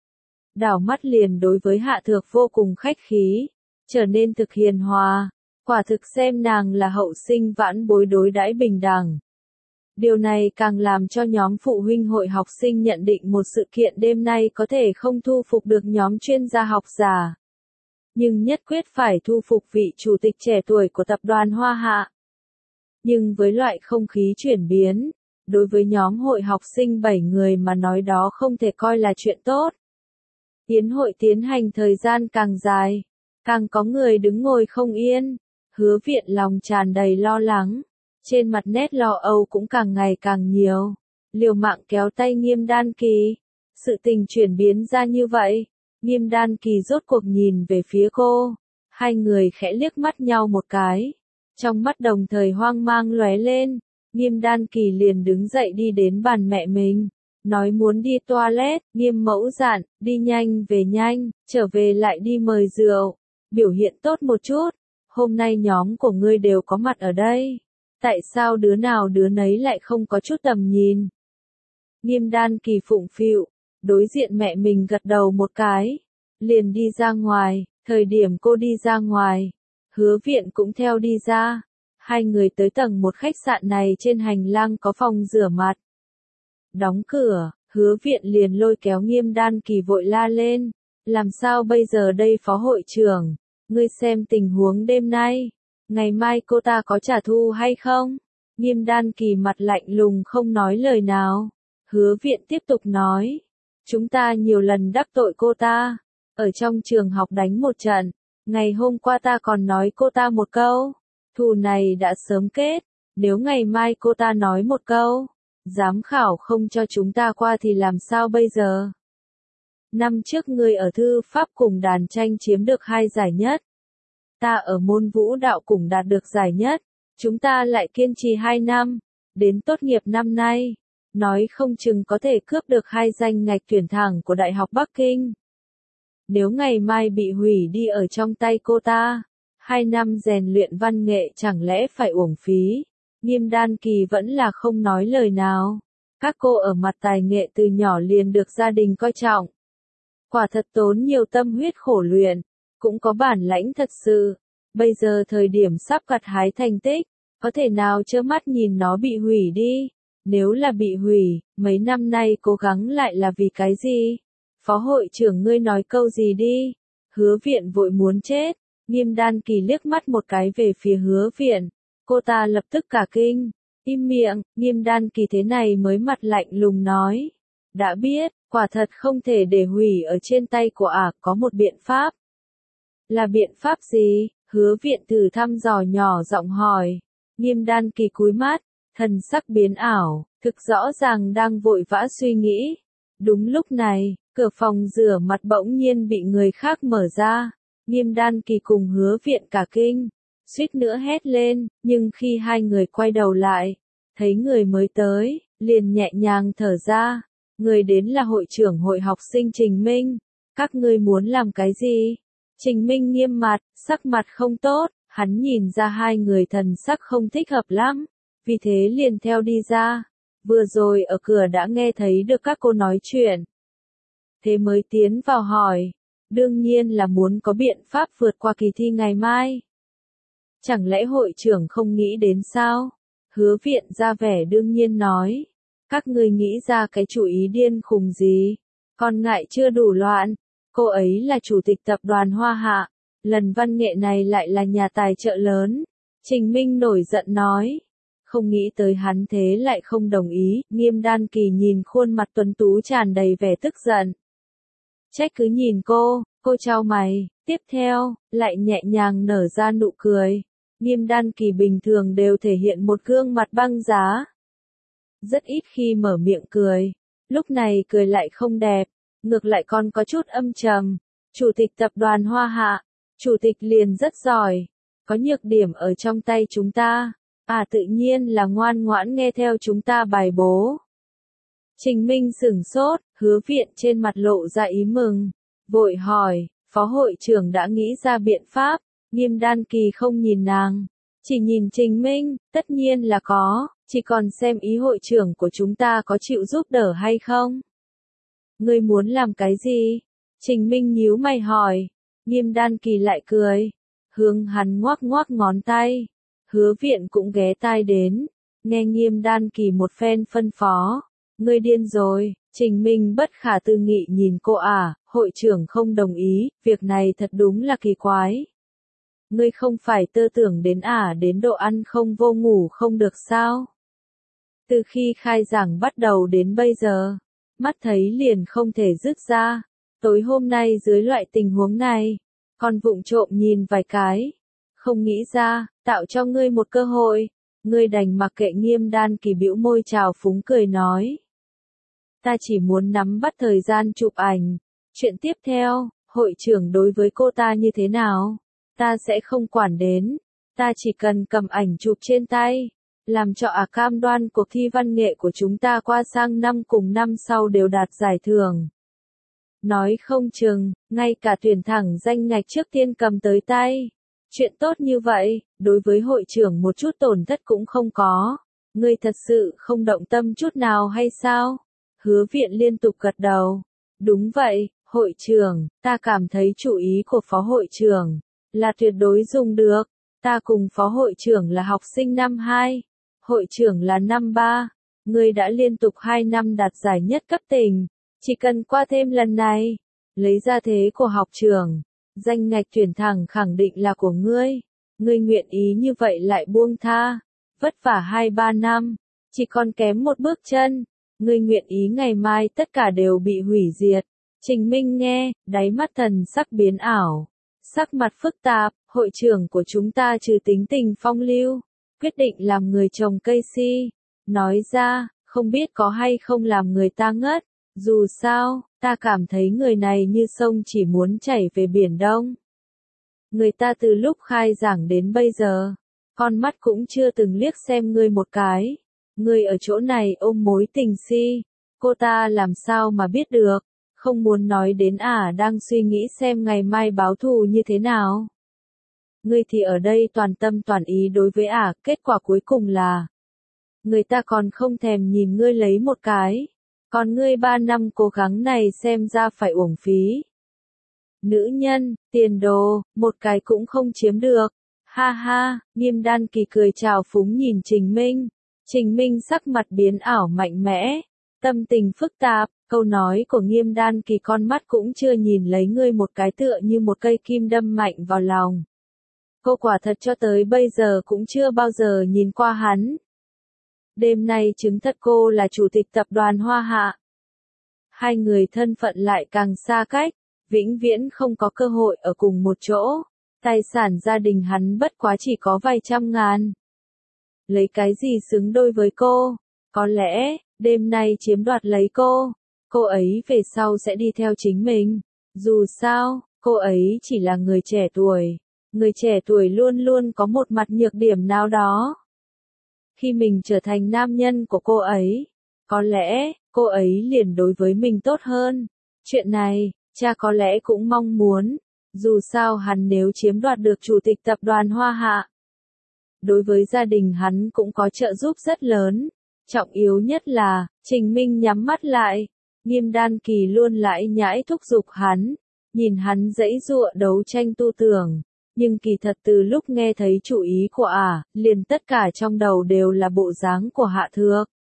Đảo mắt liền đối với Hạ Thược vô cùng khách khí, trở nên thực hiền hòa, quả thực xem nàng là hậu sinh vãn bối đối đãi bình đẳng. Điều này càng làm cho nhóm phụ huynh hội học sinh nhận định một sự kiện đêm nay có thể không thu phục được nhóm chuyên gia học giả, nhưng nhất quyết phải thu phục vị chủ tịch trẻ tuổi của tập đoàn Hoa Hạ. Nhưng với loại không khí chuyển biến, đối với nhóm hội học sinh 7 người mà nói đó không thể coi là chuyện tốt. Yến hội tiến hành thời gian càng dài, càng có người đứng ngồi không yên, Hứa Viện lòng tràn đầy lo lắng, trên mặt nét lo âu cũng càng ngày càng nhiều, liều mạng kéo tay Nghiêm Đan Kỳ. Sự tình chuyển biến ra như vậy, Nghiêm Đan Kỳ rốt cuộc nhìn về phía cô, hai người khẽ liếc mắt nhau một cái, trong mắt đồng thời hoang mang lóe lên. Nghiêm Đan Kỳ liền đứng dậy đi đến bàn mẹ mình, nói muốn đi toilet. Nghiêm mẫu dặn, đi nhanh về nhanh, trở về lại đi mời rượu, biểu hiện tốt một chút, hôm nay nhóm của ngươi đều có mặt ở đây, tại sao đứa nào đứa nấy lại không có chút tầm nhìn? Nghiêm Đan Kỳ phụng phịu, đối diện mẹ mình gật đầu một cái, liền đi ra ngoài. Thời điểm cô đi ra ngoài, Hứa Viện cũng theo đi ra. Hai người tới tầng một khách sạn này, trên hành lang có phòng rửa mặt. Đóng cửa, Hứa Viện liền lôi kéo Nghiêm Đan Kỳ vội la lên. Làm sao bây giờ đây phó hội trưởng? Ngươi xem tình huống đêm nay. Ngày mai cô ta có trả thù hay không? Nghiêm Đan Kỳ mặt lạnh lùng không nói lời nào. Hứa Viện tiếp tục nói. Chúng ta nhiều lần đắc tội cô ta. Ở trong trường học đánh một trận. Ngày hôm qua ta còn nói cô ta một câu. Thù này đã sớm kết, nếu ngày mai cô ta nói một câu, giám khảo không cho chúng ta qua thì làm sao bây giờ? Năm trước ngươi ở thư pháp cùng đàn tranh chiếm được 2 giải nhất. Ta ở môn vũ đạo cùng đạt được giải nhất. Chúng ta lại kiên trì 2 năm, đến tốt nghiệp năm nay, nói không chừng có thể cướp được 2 danh ngạch tuyển thẳng của Đại học Bắc Kinh. Nếu ngày mai bị hủy đi ở trong tay cô ta, 2 năm rèn luyện văn nghệ chẳng lẽ phải uổng phí? Nghiêm Đan Kỳ vẫn là không nói lời nào. Các cô ở mặt tài nghệ từ nhỏ liền được gia đình coi trọng. Quả thật tốn nhiều tâm huyết khổ luyện, cũng có bản lãnh thật sự. Bây giờ thời điểm sắp gặt hái thành tích, có thể nào trơ mắt nhìn nó bị hủy đi? Nếu là bị hủy, mấy năm nay cố gắng lại là vì cái gì? Phó hội trưởng ngươi nói câu gì đi? Hứa Viện vội muốn chết. Nghiêm Đan Kỳ liếc mắt một cái về phía Hứa Viện, cô ta lập tức cả kinh, im miệng. Nghiêm Đan Kỳ thế này mới mặt lạnh lùng nói, đã biết, quả thật không thể để hủy ở trên tay của ả, có một biện pháp. Là biện pháp gì? Hứa Viện thử thăm dò nhỏ giọng hỏi. Nghiêm Đan Kỳ cúi mắt, thần sắc biến ảo, thực rõ ràng đang vội vã suy nghĩ. Đúng lúc này, cửa phòng rửa mặt bỗng nhiên bị người khác mở ra. Nghiêm Đan Kỳ cùng Hứa Viện cả kinh, suýt nữa hét lên, nhưng khi hai người quay đầu lại, thấy người mới tới, liền nhẹ nhàng thở ra. Người đến là hội trưởng hội học sinh Trình Minh. Các ngươi muốn làm cái gì? Trình Minh nghiêm mặt, sắc mặt không tốt, hắn nhìn ra hai người thần sắc không thích hợp lắm, vì thế liền theo đi ra. Vừa rồi ở cửa đã nghe thấy được các cô nói chuyện, thế mới tiến vào hỏi. Đương nhiên là muốn có biện pháp vượt qua kỳ thi ngày mai. Chẳng lẽ hội trưởng không nghĩ đến sao? Hứa Viện ra vẻ đương nhiên nói. Các ngươi nghĩ ra cái chủ ý điên khùng gì? Còn ngại chưa đủ loạn. Cô ấy là chủ tịch tập đoàn Hoa Hạ. Lần văn nghệ này lại là nhà tài trợ lớn. Trình Minh nổi giận nói. Không nghĩ tới hắn thế lại không đồng ý. Nghiêm Đan Kỳ nhìn khuôn mặt tuấn tú tràn đầy vẻ tức giận. Trách cứ nhìn cô chau mày. Tiếp theo, lại nhẹ nhàng nở ra nụ cười. Nghiêm Đan Kỳ bình thường đều thể hiện một gương mặt băng giá. Rất ít khi mở miệng cười. Lúc này cười lại không đẹp. Ngược lại còn có chút âm trầm. Chủ tịch tập đoàn Hoa Hạ. Chủ tịch liền rất giỏi. Có nhược điểm ở trong tay chúng ta. Tự nhiên là ngoan ngoãn nghe theo chúng ta bài bố. Trình Minh sửng sốt, Hứa Viện trên mặt lộ ra ý mừng. Vội hỏi, phó hội trưởng đã nghĩ ra biện pháp. Nghiêm Đan Kỳ không nhìn nàng. Chỉ nhìn Trình Minh, tất nhiên là có. Chỉ còn xem ý hội trưởng của chúng ta có chịu giúp đỡ hay không. Ngươi muốn làm cái gì? Trình Minh nhíu mày hỏi. Nghiêm Đan Kỳ lại cười. Hướng hắn ngoắc ngoắc ngón tay. Hứa Viện cũng ghé tai đến. Nghe Nghiêm Đan Kỳ một phen phân phó. Ngươi điên rồi. Trình Minh bất khả tư nghị nhìn cô hội trưởng không đồng ý. Việc này thật đúng là kỳ quái. Ngươi không phải tơ tưởng đến đến độ ăn không vô ngủ không được sao? Từ khi khai giảng bắt đầu đến bây giờ, mắt thấy liền không thể dứt ra. Tối hôm nay dưới loại tình huống này, còn vụng trộm nhìn vài cái. Không nghĩ ra, tạo cho ngươi một cơ hội. Ngươi đành mặc kệ. Nghiêm Đan Kỳ bĩu môi trào phúng cười nói. Ta chỉ muốn nắm bắt thời gian chụp ảnh. Chuyện tiếp theo, hội trưởng đối với cô ta như thế nào? Ta sẽ không quản đến. Ta chỉ cần cầm ảnh chụp trên tay. Làm cho cam đoan cuộc thi văn nghệ của chúng ta qua sang năm cùng năm sau đều đạt giải thưởng. Nói không chừng, ngay cả tuyển thẳng danh ngạch trước tiên cầm tới tay. Chuyện tốt như vậy, đối với hội trưởng một chút tổn thất cũng không có. Ngươi thật sự không động tâm chút nào hay sao? Hứa Viện liên tục gật đầu. Đúng vậy, hội trưởng, ta cảm thấy chủ ý của phó hội trưởng là tuyệt đối dùng được. Ta cùng phó hội trưởng là học sinh năm 2, hội trưởng là năm 3. Ngươi đã liên tục 2 năm đạt giải nhất cấp tỉnh. Chỉ cần qua thêm lần này, lấy ra thế của học trường, danh ngạch tuyển thẳng khẳng định là của ngươi. Ngươi nguyện ý như vậy lại buông tha. Vất vả 2-3 năm, chỉ còn kém một bước chân. Ngươi nguyện ý ngày mai tất cả đều bị hủy diệt. Trình Minh nghe, đáy mắt thần sắc biến ảo. Sắc mặt phức tạp, hội trưởng của chúng ta trừ tính tình phong lưu, quyết định làm người trồng cây si. Nói ra, không biết có hay không làm người ta ngất. Dù sao, ta cảm thấy người này như sông chỉ muốn chảy về Biển Đông. Người ta từ lúc khai giảng đến bây giờ, con mắt cũng chưa từng liếc xem ngươi một cái. Ngươi ở chỗ này ôm mối tình si, cô ta làm sao mà biết được. Không muốn nói đến đang suy nghĩ xem ngày mai báo thù như thế nào. Ngươi thì ở đây toàn tâm toàn ý đối với kết quả cuối cùng là người ta còn không thèm nhìn ngươi lấy một cái. Còn ngươi 3 năm cố gắng này xem ra phải uổng phí. Nữ nhân, tiền đồ, một cái cũng không chiếm được. Ha ha, Nghiêm Đan Kỳ cười trào phúng nhìn Trình Minh. Trình Minh sắc mặt biến ảo mạnh mẽ, tâm tình phức tạp. Câu nói của Nghiêm Đan Kỳ con mắt cũng chưa nhìn lấy ngươi một cái tựa như một cây kim đâm mạnh vào lòng. Cô quả thật cho tới bây giờ cũng chưa bao giờ nhìn qua hắn. Đêm nay chứng thật cô là chủ tịch tập đoàn Hoa Hạ. Hai người thân phận lại càng xa cách, vĩnh viễn không có cơ hội ở cùng một chỗ. Tài sản gia đình hắn bất quá chỉ có vài trăm ngàn. Lấy cái gì xứng đôi với cô? Có lẽ, đêm nay chiếm đoạt lấy cô ấy về sau sẽ đi theo chính mình. Dù sao, cô ấy chỉ là người trẻ tuổi. Người trẻ tuổi luôn luôn có một mặt nhược điểm nào đó. Khi mình trở thành nam nhân của cô ấy, có lẽ, cô ấy liền đối với mình tốt hơn. Chuyện này, cha có lẽ cũng mong muốn. Dù sao hắn nếu chiếm đoạt được chủ tịch tập đoàn Hoa Hạ, đối với gia đình hắn cũng có trợ giúp rất lớn. Trọng yếu nhất là, Trình Minh nhắm mắt lại. Nghiêm Đan Kỳ luôn lải nhải thúc giục hắn. Nhìn hắn giãy giụa đấu tranh tu tưởng. Nhưng kỳ thật từ lúc nghe thấy chủ ý của liền tất cả trong đầu đều là bộ dáng của Hạ Thược.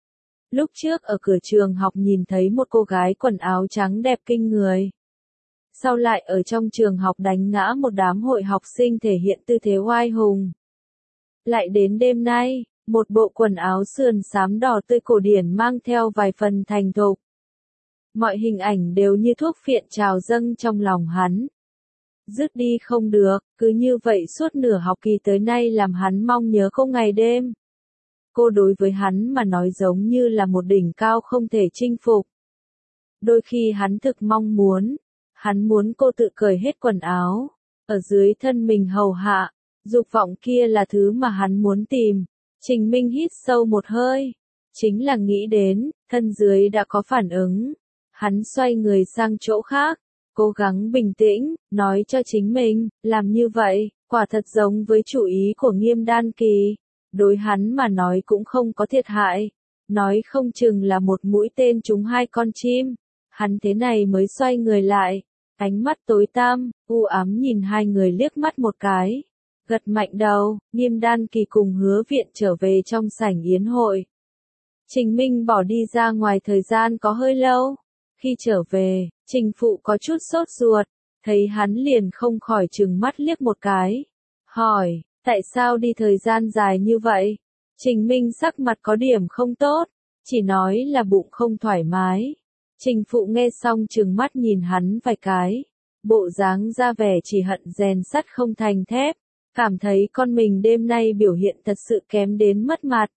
Lúc trước ở cửa trường học nhìn thấy một cô gái quần áo trắng đẹp kinh người. Sau lại ở trong trường học đánh ngã một đám hội học sinh thể hiện tư thế oai hùng. Lại đến đêm nay, một bộ quần áo sườn xám đỏ tươi cổ điển mang theo vài phần thành thục. Mọi hình ảnh đều như thuốc phiện trào dâng trong lòng hắn. Dứt đi không được, cứ như vậy suốt nửa học kỳ tới nay làm hắn mong nhớ cô ngày đêm. Cô đối với hắn mà nói giống như là một đỉnh cao không thể chinh phục. Đôi khi hắn thực mong muốn, hắn muốn cô tự cởi hết quần áo, ở dưới thân mình hầu hạ, dục vọng kia là thứ mà hắn muốn tìm. Trình Minh hít sâu một hơi, chính là nghĩ đến, thân dưới đã có phản ứng. Hắn xoay người sang chỗ khác, cố gắng bình tĩnh, nói cho chính mình, làm như vậy, quả thật giống với chủ ý của Nghiêm Đan Kỳ. Đối hắn mà nói cũng không có thiệt hại, nói không chừng là một mũi tên trúng hai con chim. Hắn thế này mới xoay người lại, ánh mắt tối tăm, u ám nhìn hai người liếc mắt một cái. Gật mạnh đầu, Nghiêm Đan Kỳ cùng Hứa Viện trở về trong sảnh yến hội. Trình Minh bỏ đi ra ngoài thời gian có hơi lâu. Khi trở về, Trình Phụ có chút sốt ruột, thấy hắn liền không khỏi trừng mắt liếc một cái. Hỏi, tại sao đi thời gian dài như vậy? Trình Minh sắc mặt có điểm không tốt, chỉ nói là bụng không thoải mái. Trình Phụ nghe xong trừng mắt nhìn hắn vài cái, bộ dáng ra vẻ chỉ hận rèn sắt không thành thép, cảm thấy con mình đêm nay biểu hiện thật sự kém đến mất mặt.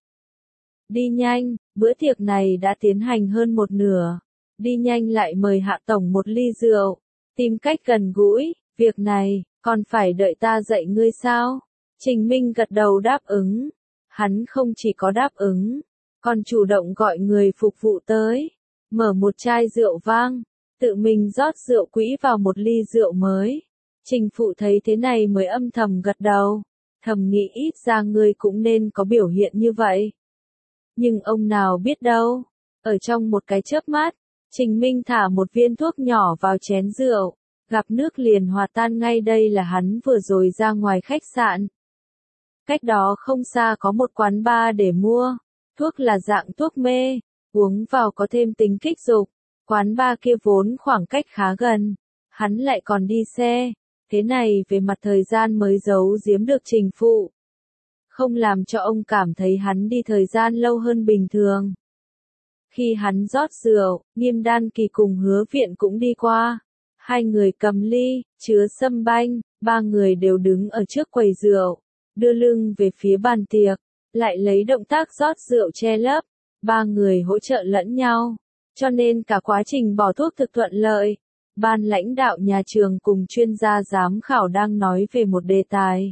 Đi nhanh, bữa tiệc này đã tiến hành hơn một nửa. Đi nhanh lại mời Hạ Tổng một ly rượu, tìm cách gần gũi, việc này, còn phải đợi ta dạy ngươi sao? Trình Minh gật đầu đáp ứng. Hắn không chỉ có đáp ứng, còn chủ động gọi người phục vụ tới, mở một chai rượu vang, tự mình rót rượu quỹ vào một ly rượu mới. Trình Phụ thấy thế này mới âm thầm gật đầu, thầm nghĩ ít ra ngươi cũng nên có biểu hiện như vậy. Nhưng ông nào biết đâu, ở trong một cái chớp mắt, Trình Minh thả một viên thuốc nhỏ vào chén rượu, gặp nước liền hòa tan ngay. Đây là hắn vừa rồi ra ngoài khách sạn. Cách đó không xa có một quán bar để mua, thuốc là dạng thuốc mê, uống vào có thêm tính kích dục. Quán bar kia vốn khoảng cách khá gần, hắn lại còn đi xe, thế này về mặt thời gian mới giấu giếm được Trình Phụ. Không làm cho ông cảm thấy hắn đi thời gian lâu hơn bình thường. Khi hắn rót rượu, Nghiêm Đan Kỳ cùng Hứa Viện cũng đi qua. Hai người cầm ly, chứa sâm banh, ba người đều đứng ở trước quầy rượu, đưa lưng về phía bàn tiệc, lại lấy động tác rót rượu che lấp. Ba người hỗ trợ lẫn nhau, cho nên cả quá trình bỏ thuốc thực thuận lợi. Ban lãnh đạo nhà trường cùng chuyên gia giám khảo đang nói về một đề tài.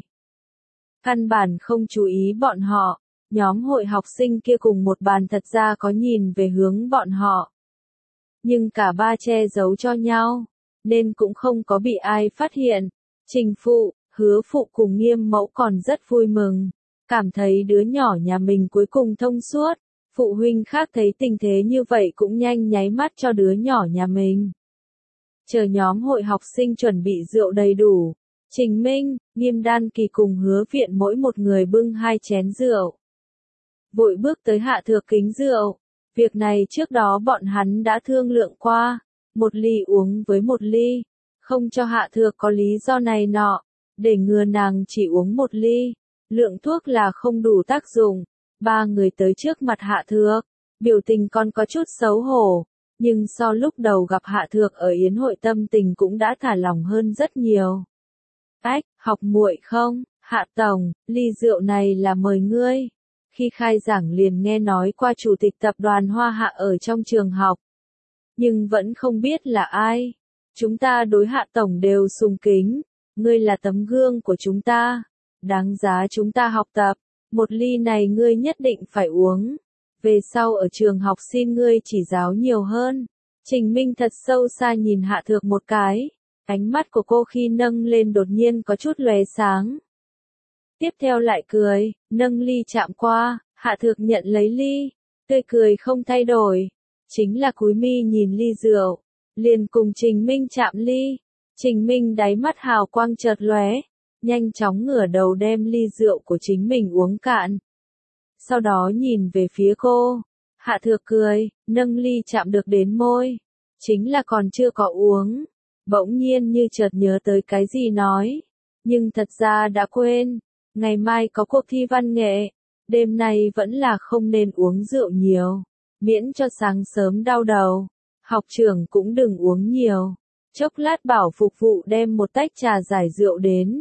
Căn bản không chú ý bọn họ. Nhóm hội học sinh kia cùng một bàn thật ra có nhìn về hướng bọn họ. Nhưng cả ba che giấu cho nhau, nên cũng không có bị ai phát hiện. Trình Phụ, Hứa Phụ cùng Nghiêm Mẫu còn rất vui mừng, cảm thấy đứa nhỏ nhà mình cuối cùng thông suốt. Phụ huynh khác thấy tình thế như vậy cũng nhanh nháy mắt cho đứa nhỏ nhà mình. Chờ nhóm hội học sinh chuẩn bị rượu đầy đủ, Trình Minh, Nghiêm Đan Kỳ cùng Hứa Viện mỗi một người bưng 2 chén rượu. Vội bước tới Hạ Thược kính rượu. Việc này trước đó bọn hắn đã thương lượng qua, một ly uống với một ly, không cho Hạ Thược có lý do này nọ, để ngừa nàng chỉ uống một ly, lượng thuốc là không đủ tác dụng. Ba người tới trước mặt Hạ Thược, biểu tình còn có chút xấu hổ, nhưng so lúc đầu gặp Hạ Thược ở yến hội tâm tình cũng đã thả lỏng hơn rất nhiều. Ách, học muội không, Hạ Tổng, ly rượu này là mời ngươi. Khi khai giảng liền nghe nói qua chủ tịch tập đoàn Hoa Hạ ở trong trường học, nhưng vẫn không biết là ai. Chúng ta đối Hạ Tổng đều sùng kính, ngươi là tấm gương của chúng ta, đáng giá chúng ta học tập, một ly này ngươi nhất định phải uống. Về sau ở trường học xin ngươi chỉ giáo nhiều hơn. Trình Minh thật sâu xa nhìn Hạ Thược một cái, ánh mắt của cô khi nâng lên đột nhiên có chút lóe sáng. Tiếp theo lại cười, nâng ly chạm qua, Hạ Thược nhận lấy ly, tươi cười không thay đổi, chính là cúi mi nhìn ly rượu, liền cùng Trình Minh chạm ly. Trình Minh đáy mắt hào quang chợt lóe, nhanh chóng ngửa đầu đem ly rượu của chính mình uống cạn. Sau đó nhìn về phía cô, Hạ Thược cười, nâng ly chạm được đến môi. Chính là còn chưa có uống. Bỗng nhiên như chợt nhớ tới cái gì nói. Nhưng thật ra đã quên. Ngày mai có cuộc thi văn nghệ. Đêm nay vẫn là không nên uống rượu nhiều. Miễn cho sáng sớm đau đầu. Học trưởng cũng đừng uống nhiều. Chốc lát bảo phục vụ đem một tách trà giải rượu đến.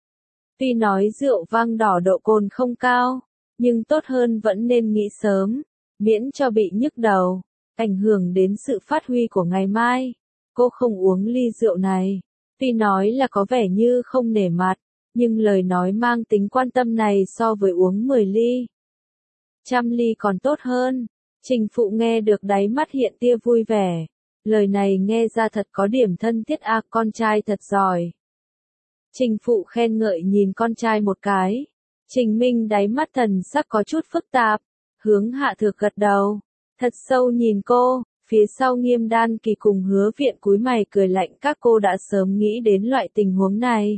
Tuy nói rượu vang đỏ độ cồn không cao, nhưng tốt hơn vẫn nên nghĩ sớm, miễn cho bị nhức đầu, ảnh hưởng đến sự phát huy của ngày mai. Cô không uống ly rượu này, tuy nói là có vẻ như không nể mặt, nhưng lời nói mang tính quan tâm này so với uống 10 ly, 100 ly còn tốt hơn. Trình Phụ nghe được đáy mắt hiện tia vui vẻ, lời này nghe ra thật có điểm thân thiết a, con trai thật giỏi. Trình Phụ khen ngợi nhìn con trai một cái. Trình Minh đáy mắt thần sắc có chút phức tạp, hướng Hạ Thược gật đầu, thật sâu nhìn cô, phía sau Nghiêm Đan Kỳ cùng Hứa Viện cúi mày cười lạnh, các cô đã sớm nghĩ đến loại tình huống này.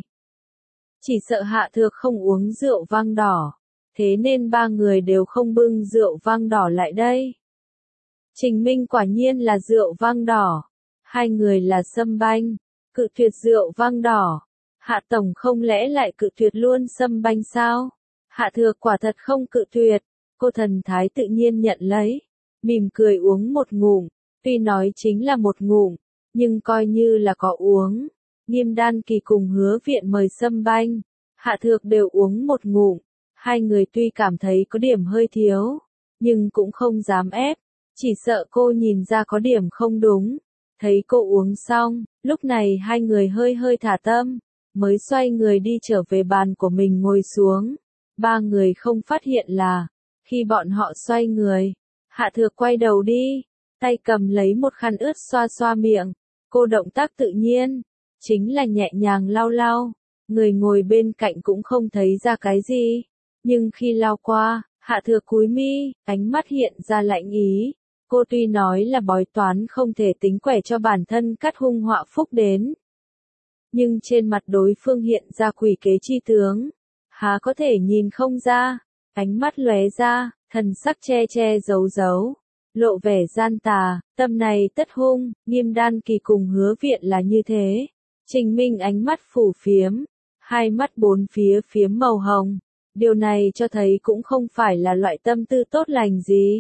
Chỉ sợ Hạ Thược không uống rượu vang đỏ, thế nên ba người đều không bưng rượu vang đỏ lại đây. Trình Minh quả nhiên là rượu vang đỏ, hai người là sâm banh, cự tuyệt rượu vang đỏ. Hạ Tổng không lẽ lại cự tuyệt luôn sâm banh sao? Hạ Thược quả thật không cự tuyệt, cô thần thái tự nhiên nhận lấy, mỉm cười uống một ngụm, tuy nói chính là một ngụm, nhưng coi như là có uống. Nghiêm Đan Kỳ cùng Hứa Viện mời sâm banh, Hạ Thược đều uống một ngụm, hai người tuy cảm thấy có điểm hơi thiếu, nhưng cũng không dám ép, chỉ sợ cô nhìn ra có điểm không đúng. Thấy cô uống xong, lúc này hai người hơi hơi thả tâm, mới xoay người đi trở về bàn của mình ngồi xuống. Ba người không phát hiện là, khi bọn họ xoay người, Hạ Thược quay đầu đi, tay cầm lấy một khăn ướt xoa xoa miệng. Cô động tác tự nhiên, chính là nhẹ nhàng lau lau, người ngồi bên cạnh cũng không thấy ra cái gì. Nhưng khi lau qua, Hạ Thược cúi mi, ánh mắt hiện ra lạnh ý. Cô tuy nói là bói toán không thể tính quẻ cho bản thân cắt hung họa phúc đến, nhưng trên mặt đối phương hiện ra quỷ kế chi tướng, há có thể nhìn không ra. Ánh mắt lóe ra, thần sắc che che giấu giấu, lộ vẻ gian tà, tâm này tất hung. Nghiêm Đan Kỳ cùng Hứa Viện là như thế. Trình Minh ánh mắt phủ phiếm, hai mắt bốn phía phiếm màu hồng, điều này cho thấy cũng không phải là loại tâm tư tốt lành gì.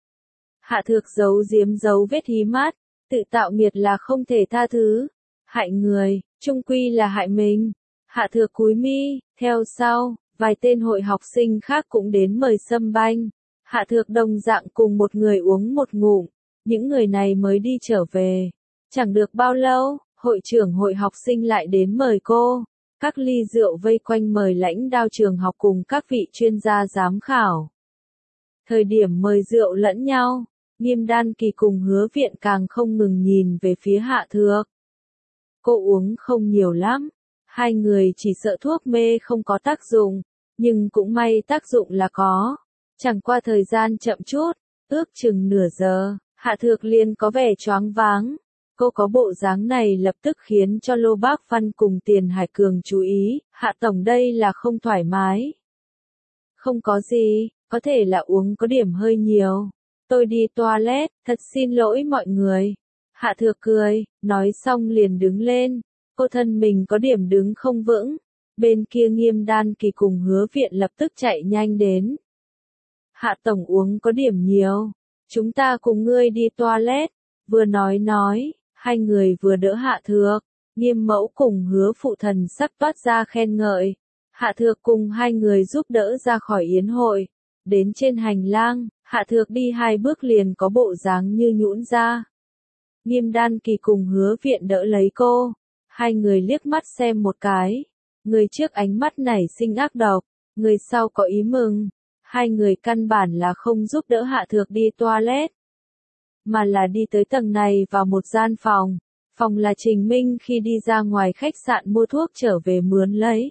Hạ Thược giấu giếm dấu vết hí mắt, tự tạo nghiệt là không thể tha thứ, hại người, chung quy là hại mình. Hạ Thược cúi mi, theo sau, vài tên hội học sinh khác cũng đến mời sâm banh. Hạ Thược đồng dạng cùng một người uống một ngụm, những người này mới đi trở về. Chẳng được bao lâu, hội trưởng hội học sinh lại đến mời cô. Các ly rượu vây quanh mời lãnh đạo trường học cùng các vị chuyên gia giám khảo. Thời điểm mời rượu lẫn nhau, Nghiêm Đan Kỳ cùng Hứa Viện càng không ngừng nhìn về phía Hạ Thược. Cô uống không nhiều lắm, hai người chỉ sợ thuốc mê không có tác dụng, nhưng cũng may tác dụng là có. Chẳng qua thời gian chậm chút, ước chừng nửa giờ, Hạ Thược liền có vẻ choáng váng. Cô có bộ dáng này lập tức khiến cho Lô Bác Văn cùng Tiền Hải Cường chú ý, Hạ Tổng đây là không thoải mái. Không có gì, có thể là uống có điểm hơi nhiều. Tôi đi toilet, thật xin lỗi mọi người. Hạ Thược cười, nói xong liền đứng lên. Cô thân mình có điểm đứng không vững. Bên kia Nghiêm Đan Kỳ cùng Hứa Viện lập tức chạy nhanh đến. Hạ Tổng uống có điểm nhiều. Chúng ta cùng ngươi đi toilet. Vừa nói, hai người vừa đỡ Hạ Thược. Nghiêm Mẫu cùng Hứa Phụ thần sắc toát ra khen ngợi. Hạ Thược cùng hai người giúp đỡ ra khỏi yến hội. Đến trên hành lang, Hạ Thược đi hai bước liền có bộ dáng như nhũn ra. Nghiêm Đan Kỳ cùng Hứa Viện đỡ lấy cô. Hai người liếc mắt xem một cái. Người trước ánh mắt nảy sinh ác độc, người sau có ý mừng. Hai người căn bản là không giúp đỡ Hạ Thược đi toilet, mà là đi tới tầng này vào một gian phòng. Phòng là Trình Minh khi đi ra ngoài khách sạn mua thuốc trở về mướn lấy.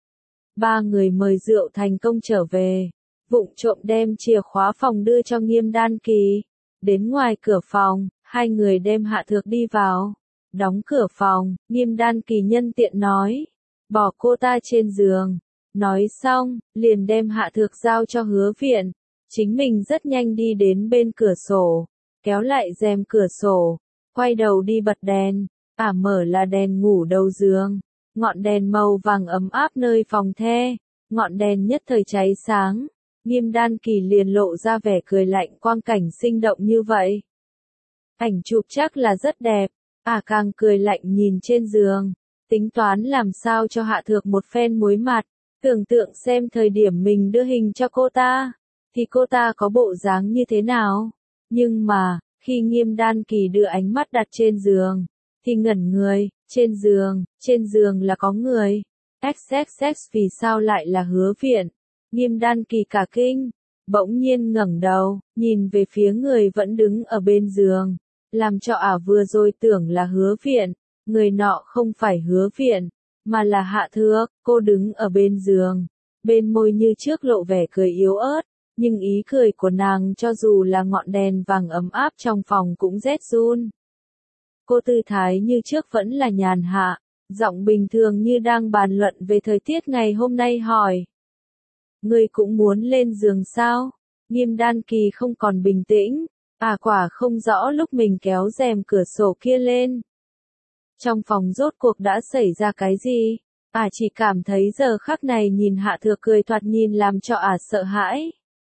Ba người mời rượu thành công trở về, vụng trộm đem chìa khóa phòng đưa cho Nghiêm Đan Kỳ. Đến ngoài cửa phòng, hai người đem Hạ Thược đi vào. Đóng cửa phòng, Nghiêm Đan Kỳ nhân tiện nói, bỏ cô ta trên giường. Nói xong, liền đem Hạ Thược giao cho Hứa Viện. Chính mình rất nhanh đi đến bên cửa sổ, kéo lại rèm cửa sổ, quay đầu đi bật đèn, mở là đèn ngủ đầu giường, ngọn đèn màu vàng ấm áp nơi phòng the, ngọn đèn nhất thời cháy sáng, Nghiêm Đan Kỳ liền lộ ra vẻ cười lạnh quang cảnh sinh động như vậy. Ảnh chụp chắc là rất đẹp, càng cười lạnh nhìn trên giường, tính toán làm sao cho Hạ Thược một phen muối mặt, tưởng tượng xem thời điểm mình đưa hình cho cô ta, thì cô ta có bộ dáng như thế nào. Nhưng mà, khi Nghiêm Đan Kỳ đưa ánh mắt đặt trên giường, thì ngẩn người, trên giường là có người. XXX vì sao lại là Hứa Viện? Nghiêm Đan Kỳ cả kinh, bỗng nhiên ngẩng đầu, nhìn về phía người vẫn đứng ở bên giường, làm cho vừa rồi tưởng là Hứa Viện, người nọ không phải Hứa Viện, mà là Hạ Thược, cô đứng ở bên giường, bên môi như trước lộ vẻ cười yếu ớt, nhưng ý cười của nàng cho dù là ngọn đèn vàng ấm áp trong phòng cũng rét run. Cô tư thái như trước vẫn là nhàn hạ, giọng bình thường như đang bàn luận về thời tiết ngày hôm nay hỏi. Ngươi cũng muốn lên giường sao? Nghiêm Đan Kỳ không còn bình tĩnh, quả không rõ lúc mình kéo rèm cửa sổ kia lên. Trong phòng rốt cuộc đã xảy ra cái gì? Chỉ cảm thấy giờ khắc này nhìn Hạ Thược cười thoạt nhìn làm cho sợ hãi.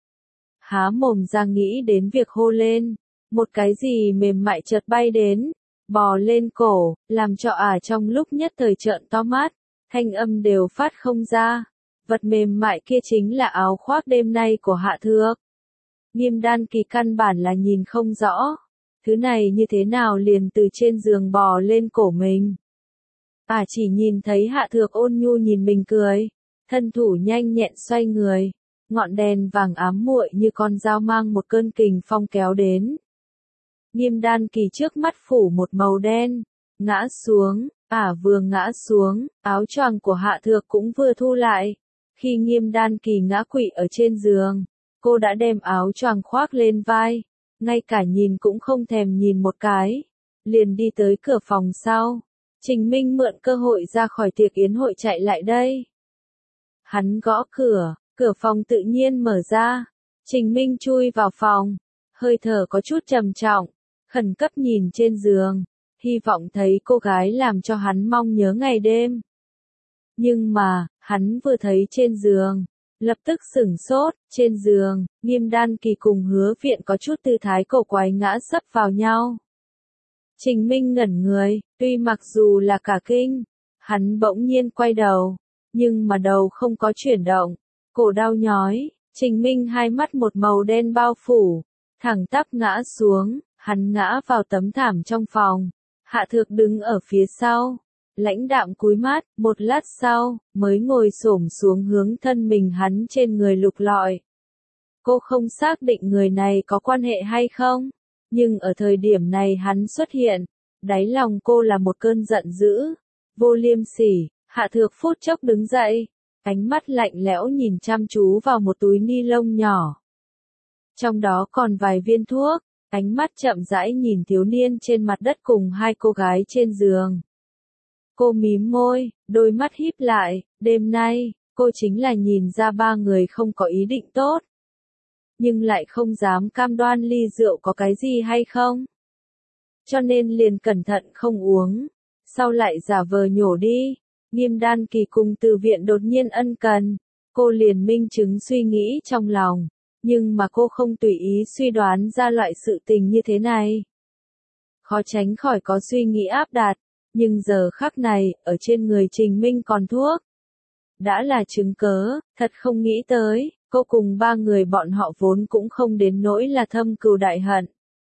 Há mồm ra nghĩ đến việc hô lên, một cái gì mềm mại chợt bay đến, bò lên cổ, làm cho trong lúc nhất thời trợn to mắt, thanh âm đều phát không ra. Vật mềm mại kia chính là áo khoác đêm nay của Hạ Thược. Nghiêm Đan Kỳ căn bản là nhìn không rõ, thứ này như thế nào liền từ trên giường bò lên cổ mình. Chỉ nhìn thấy Hạ Thược ôn nhu nhìn mình cười, thân thủ nhanh nhẹn xoay người, ngọn đèn vàng ám muội như con dao mang một cơn kình phong kéo đến. Nghiêm Đan Kỳ trước mắt phủ một màu đen, ngã xuống, vừa ngã xuống, áo choàng của Hạ Thược cũng vừa thu lại. Khi Nghiêm Đan Kỳ ngã quỵ ở trên giường, cô đã đem áo choàng khoác lên vai, ngay cả nhìn cũng không thèm nhìn một cái, liền đi tới cửa phòng sau. Trình Minh mượn cơ hội ra khỏi tiệc yến hội chạy lại đây. Hắn gõ cửa, cửa phòng tự nhiên mở ra. Trình Minh chui vào phòng, hơi thở có chút trầm trọng, khẩn cấp nhìn trên giường, hy vọng thấy cô gái làm cho hắn mong nhớ ngày đêm. Nhưng mà, hắn vừa thấy trên giường, lập tức sửng sốt, trên giường, Nghiêm Đan Kỳ cùng Hứa Viện có chút tư thái cổ quái ngã sấp vào nhau. Trình Minh ngẩn người, tuy mặc dù là cả kinh, hắn bỗng nhiên quay đầu, nhưng mà đầu không có chuyển động, cổ đau nhói, Trình Minh hai mắt một màu đen bao phủ, thẳng tắp ngã xuống, hắn ngã vào tấm thảm trong phòng, Hạ Thược đứng ở phía sau. Lãnh đạm cúi mắt, một lát sau, mới ngồi xổm xuống hướng thân mình hắn trên người lục lọi. Cô không xác định người này có quan hệ hay không, nhưng ở thời điểm này hắn xuất hiện, đáy lòng cô là một cơn giận dữ, vô liêm sỉ. Hạ Thược phút chốc đứng dậy, ánh mắt lạnh lẽo nhìn chăm chú vào một túi ni lông nhỏ. Trong đó còn vài viên thuốc, ánh mắt chậm rãi nhìn thiếu niên trên mặt đất cùng hai cô gái trên giường. Cô mím môi, đôi mắt híp lại, đêm nay, cô chính là nhìn ra ba người không có ý định tốt. Nhưng lại không dám cam đoan ly rượu có cái gì hay không. Cho nên liền cẩn thận không uống, sau lại giả vờ nhổ đi. Nghiêm Đan Kỳ cùng Từ Viện đột nhiên ân cần, cô liền minh chứng suy nghĩ trong lòng, nhưng mà cô không tùy ý suy đoán ra loại sự tình như thế này. Khó tránh khỏi có suy nghĩ áp đặt. Nhưng giờ khắc này, ở trên người Trình Minh còn thuốc. Đã là chứng cớ, thật không nghĩ tới, cô cùng ba người bọn họ vốn cũng không đến nỗi là thâm cừu đại hận.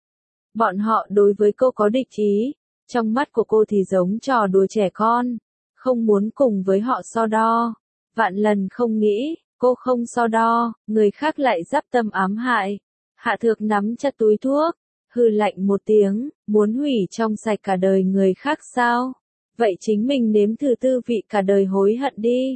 Bọn họ đối với cô có địch ý, trong mắt của cô thì giống trò đùa trẻ con, không muốn cùng với họ so đo. Vạn lần không nghĩ, cô không so đo, người khác lại giáp tâm ám hại. Hạ Thược nắm chặt túi thuốc. Hừ lạnh một tiếng, muốn hủy trong sạch cả đời người khác sao? Vậy chính mình nếm thử tư vị cả đời hối hận đi.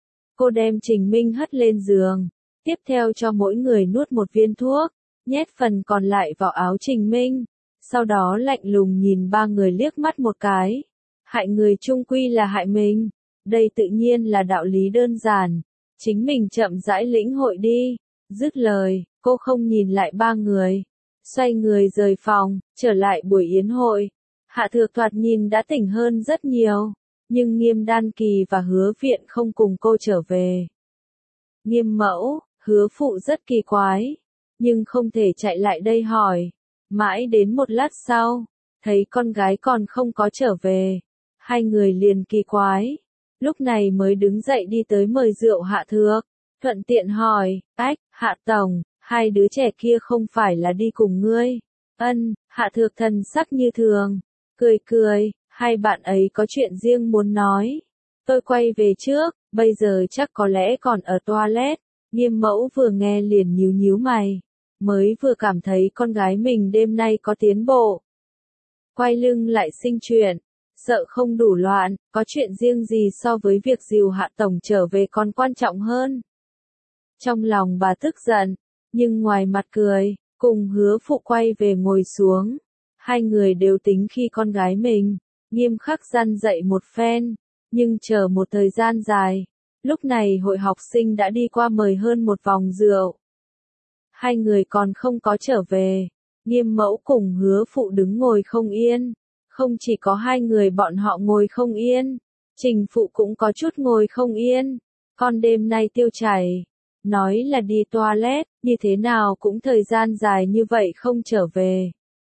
Cô đem Trình Minh hất lên giường, tiếp theo cho mỗi người nuốt một viên thuốc, nhét phần còn lại vào áo Trình Minh, sau đó lạnh lùng nhìn ba người liếc mắt một cái. Hại người chung quy là hại mình, đây tự nhiên là đạo lý đơn giản, chính mình chậm rãi lĩnh hội đi. Dứt lời, cô không nhìn lại ba người. Xoay người rời phòng, trở lại buổi yến hội. Hạ Thược thoạt nhìn đã tỉnh hơn rất nhiều. Nhưng Nghiêm Đan Kỳ và Hứa Viện không cùng cô trở về. Nghiêm mẫu, Hứa phụ rất kỳ quái. Nhưng không thể chạy lại đây hỏi. Mãi đến một lát sau, thấy con gái còn không có trở về. Hai người liền kỳ quái. Lúc này mới đứng dậy đi tới mời rượu Hạ Thược. Thuận tiện hỏi, Hạ Tổng, hai đứa trẻ kia không phải là đi cùng ngươi. Ân, Hạ Thược thần sắc như thường. Cười cười, hai bạn ấy có chuyện riêng muốn nói. Tôi quay về trước, bây giờ chắc có lẽ còn ở toilet. Nghiêm mẫu vừa nghe liền nhíu nhíu mày. Mới vừa cảm thấy con gái mình đêm nay có tiến bộ. Quay lưng lại sinh chuyện. Sợ không đủ loạn, có chuyện riêng gì so với việc dìu Hạ Tổng trở về còn quan trọng hơn. Trong lòng bà tức giận, nhưng ngoài mặt cười, cùng Hứa phụ quay về ngồi xuống. Hai người đều tính khi con gái mình, nghiêm khắc răn dạy một phen, nhưng chờ một thời gian dài. Lúc này hội học sinh đã đi qua mời hơn một vòng rượu. Hai người còn không có trở về, Nghiêm mẫu cùng Hứa phụ đứng ngồi không yên. Không chỉ có hai người bọn họ ngồi không yên, Trình phụ cũng có chút ngồi không yên. Con đêm nay tiêu chảy, nói là đi toilet, như thế nào cũng thời gian dài như vậy không trở về.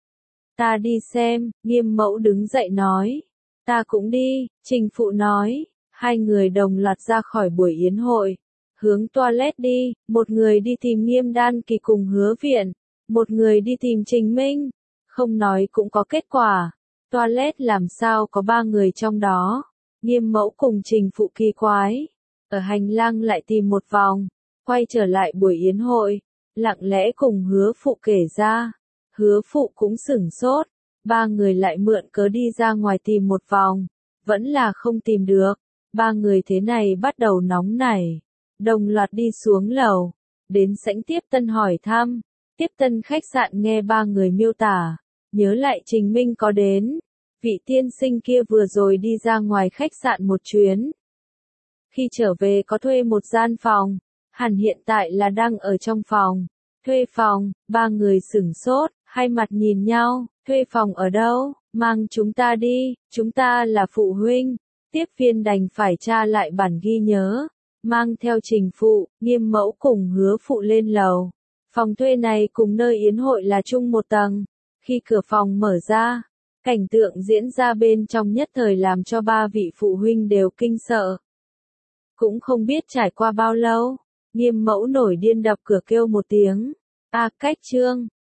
Ta đi xem, Nghiêm mẫu đứng dậy nói. Ta cũng đi, Trình phụ nói. Hai người đồng loạt ra khỏi buổi yến hội, hướng toilet đi, một người đi tìm Nghiêm Đan Kỳ cùng Hứa Viện, một người đi tìm Trình Minh. Không nói cũng có kết quả. Toilet làm sao có ba người trong đó. Nghiêm mẫu cùng Trình phụ kỳ quái. Ở hành lang lại tìm một vòng. Quay trở lại buổi yến hội. Lặng lẽ cùng Hứa phụ kể ra. Hứa phụ cũng sửng sốt. Ba người lại mượn cớ đi ra ngoài tìm một vòng. Vẫn là không tìm được. Ba người thế này bắt đầu nóng nảy. Đồng loạt đi xuống lầu. Đến sảnh tiếp tân hỏi thăm. Tiếp tân khách sạn nghe ba người miêu tả. Nhớ lại Trình Minh có đến. Vị tiên sinh kia vừa rồi đi ra ngoài khách sạn một chuyến. Khi trở về có thuê một gian phòng. Hẳn hiện tại là đang ở trong phòng. Thuê phòng, ba người sửng sốt, hai mặt nhìn nhau. Thuê phòng ở đâu? Mang chúng ta đi, chúng ta là phụ huynh. Tiếp viên đành phải tra lại bản ghi nhớ. Mang theo Trình phụ, Nghiêm mẫu cùng Hứa phụ lên lầu. Phòng thuê này cùng nơi yến hội là chung một tầng. Khi cửa phòng mở ra, cảnh tượng diễn ra bên trong nhất thời làm cho ba vị phụ huynh đều kinh sợ. Cũng không biết trải qua bao lâu, Nghiêm mẫu nổi điên đập cửa kêu một tiếng. Cách Trương,